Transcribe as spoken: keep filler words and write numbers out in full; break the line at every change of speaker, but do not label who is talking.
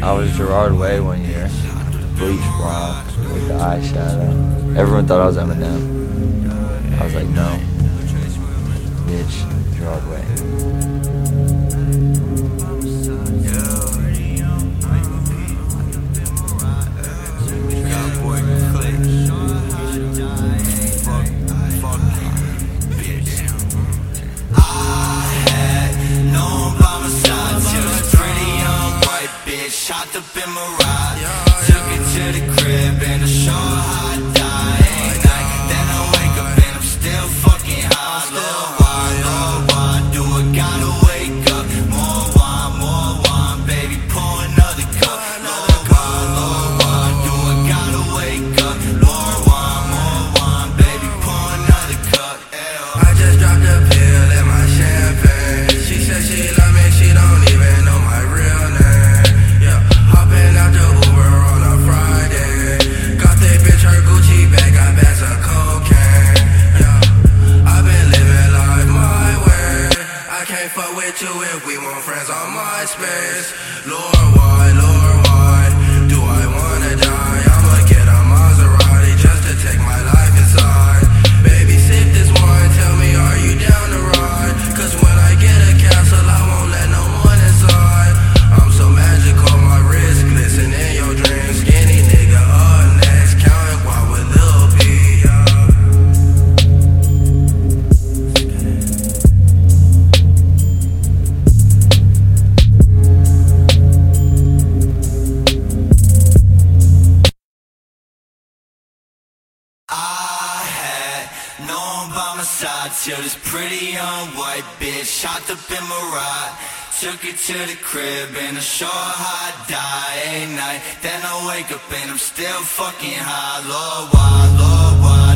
I was Gerard Way one year, bleach blonde with the eyeshadow. Everyone thought I was Eminem. I was like, no, bitch, Gerard Way.
Shot up in my ride, took it to the crib and a short hot dying night. Then I wake up and I'm still fucking high. Lord, why, Lord, why do I gotta wake up? More wine, more wine, baby, pour another cup. Lord, why, Lord, why do I gotta wake up? More wine, more wine, baby, pour another cup. Ew.
I just dropped a pill in my champagne. She said she love me, she don't even know my real name. Hopping out the Uber on a Friday. Got that bitch her Gucci bag, got bags of cocaine. Yeah, I've been living life my way. I can't fuck with you if we want friends on MySpace. Lord, why, Lord, why do I wanna die? I'ma get a Maserati just to take my life inside. Baby, sip this wine, tell me, are you down to ride? Cause when I get a castle, I won't let no one inside. I'm so magical, my wrist glisten in your dreams. Skinny nigga up next, counting while with Lil P, yeah.
I had no one by my side till this pretty young white bitch hopped up in my ride. Took it to the crib in a short hot dying night. Then I wake up and I'm still fucking high. Lord, why, Lord, why